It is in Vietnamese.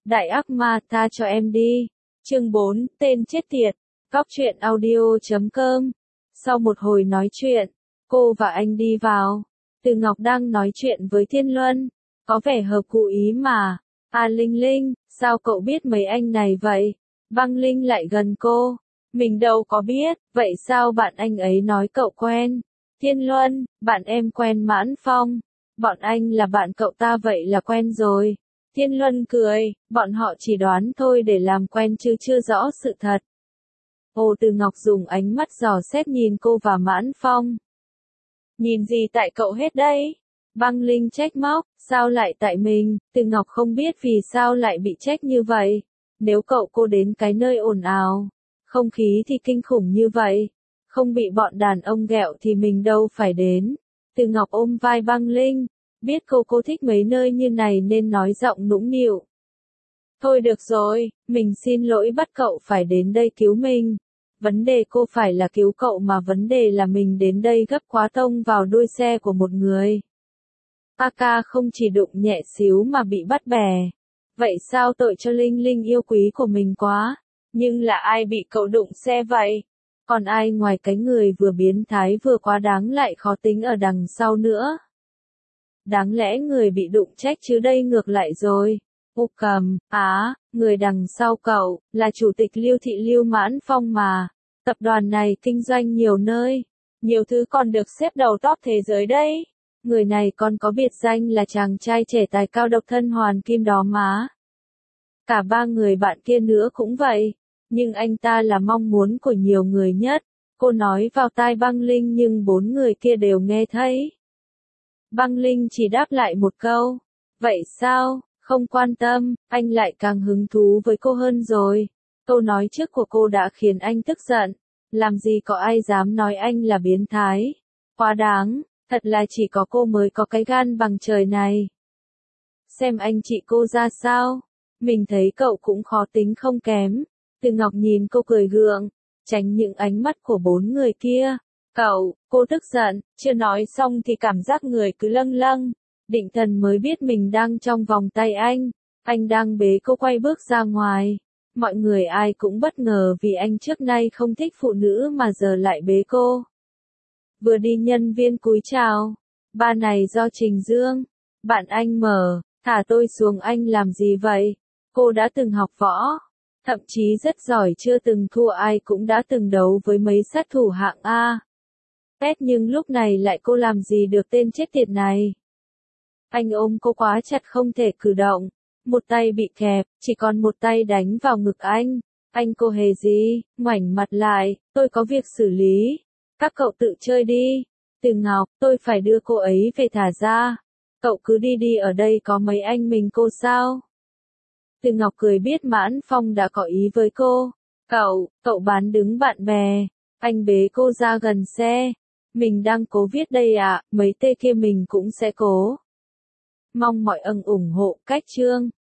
Đại ác ma tha cho em đi. Chương 4, tên chết tiệt. Cóc truyện audio.com. Sau một hồi nói chuyện, cô và anh đi vào. Từ Ngọc đang nói chuyện với Thiên Luân. Có vẻ hợp cụ ý mà. À Linh Linh, sao cậu biết mấy anh này vậy? Băng Linh lại gần cô. Mình đâu có biết, vậy sao bạn anh ấy nói cậu quen? Thiên Luân, bạn em quen Mãn Phong. Bọn anh là bạn cậu ta vậy là quen rồi. Thiên Luân cười, bọn họ chỉ đoán thôi để làm quen chứ chưa rõ sự thật. Hồ Từ Ngọc dùng ánh mắt dò xét nhìn cô và Mãn Phong. Nhìn gì tại cậu hết đấy? Băng Linh trách móc, sao lại tại mình? Từ Ngọc không biết vì sao lại bị trách như vậy. Nếu cô đến cái nơi ồn ào, không khí thì kinh khủng như vậy, không bị bọn đàn ông ghẹo thì mình đâu phải đến. Từ Ngọc ôm vai Băng Linh, biết cô thích mấy nơi như này nên nói giọng nũng nịu. Thôi được rồi, mình xin lỗi bắt cậu phải đến đây cứu mình. Vấn đề cô phải là cứu cậu mà vấn đề là mình đến đây gấp quá tông vào đuôi xe của một người. Ca không chỉ đụng nhẹ xíu mà bị bắt bè. Vậy sao tội cho Linh Linh yêu quý của mình quá. Nhưng là ai bị cậu đụng xe vậy? Còn ai ngoài cái người vừa biến thái vừa quá đáng lại khó tính ở đằng sau nữa? Đáng lẽ người bị đụng trách chứ đây ngược lại rồi. Ô cầm, người đằng sau cậu, là chủ tịch Lưu Thị Lưu Mãn Phong mà. Tập đoàn này kinh doanh nhiều nơi, nhiều thứ còn được xếp đầu top thế giới đấy. Người này còn có biệt danh là chàng trai trẻ tài cao độc thân hoàn kim đó má. Cả ba người bạn kia nữa cũng vậy, nhưng anh ta là mong muốn của nhiều người nhất. Cô nói vào tai Băng Linh nhưng bốn người kia đều nghe thấy. Băng Linh chỉ đáp lại một câu. Vậy sao, không quan tâm, anh lại càng hứng thú với cô hơn rồi. Câu nói trước của cô đã khiến anh tức giận. Làm gì có ai dám nói anh là biến thái. Quá đáng, thật là chỉ có cô mới có cái gan bằng trời này. Xem anh chị cô ra sao. Mình thấy cậu cũng khó tính không kém. Từ Ngọc nhìn cô cười gượng, tránh những ánh mắt của bốn người kia. Cô tức giận, chưa nói xong thì cảm giác người cứ lâng lâng. Định Thần mới biết mình đang trong vòng tay anh đang bế cô quay bước ra ngoài. Mọi người ai cũng bất ngờ vì anh trước nay không thích phụ nữ mà giờ lại bế cô. Vừa đi nhân viên cúi chào. Ba này do Trình Dương. Bạn anh mở, thả tôi xuống anh làm gì vậy? Cô đã từng học võ. Thậm chí rất giỏi chưa từng thua ai cũng đã từng đấu với mấy sát thủ hạng A. Nhưng lúc này lại cô làm gì được tên chết tiệt này. Anh ôm cô quá chặt không thể cử động. Một tay bị kẹp, chỉ còn một tay đánh vào ngực anh. Anh cô hề gì, ngoảnh mặt lại, tôi có việc xử lý. Các cậu tự chơi đi. Từ Ngọc, tôi phải đưa cô ấy về thả ra. Cậu cứ đi ở đây có mấy anh mình cô sao? Từ Ngọc cười biết Mãn Phong đã có ý với cô. Cậu bán đứng bạn bè. Anh bế cô ra gần xe. Mình đang cố viết đây ạ, mấy tê kia mình cũng sẽ cố. Mong mọi ân ủng hộ cách chương.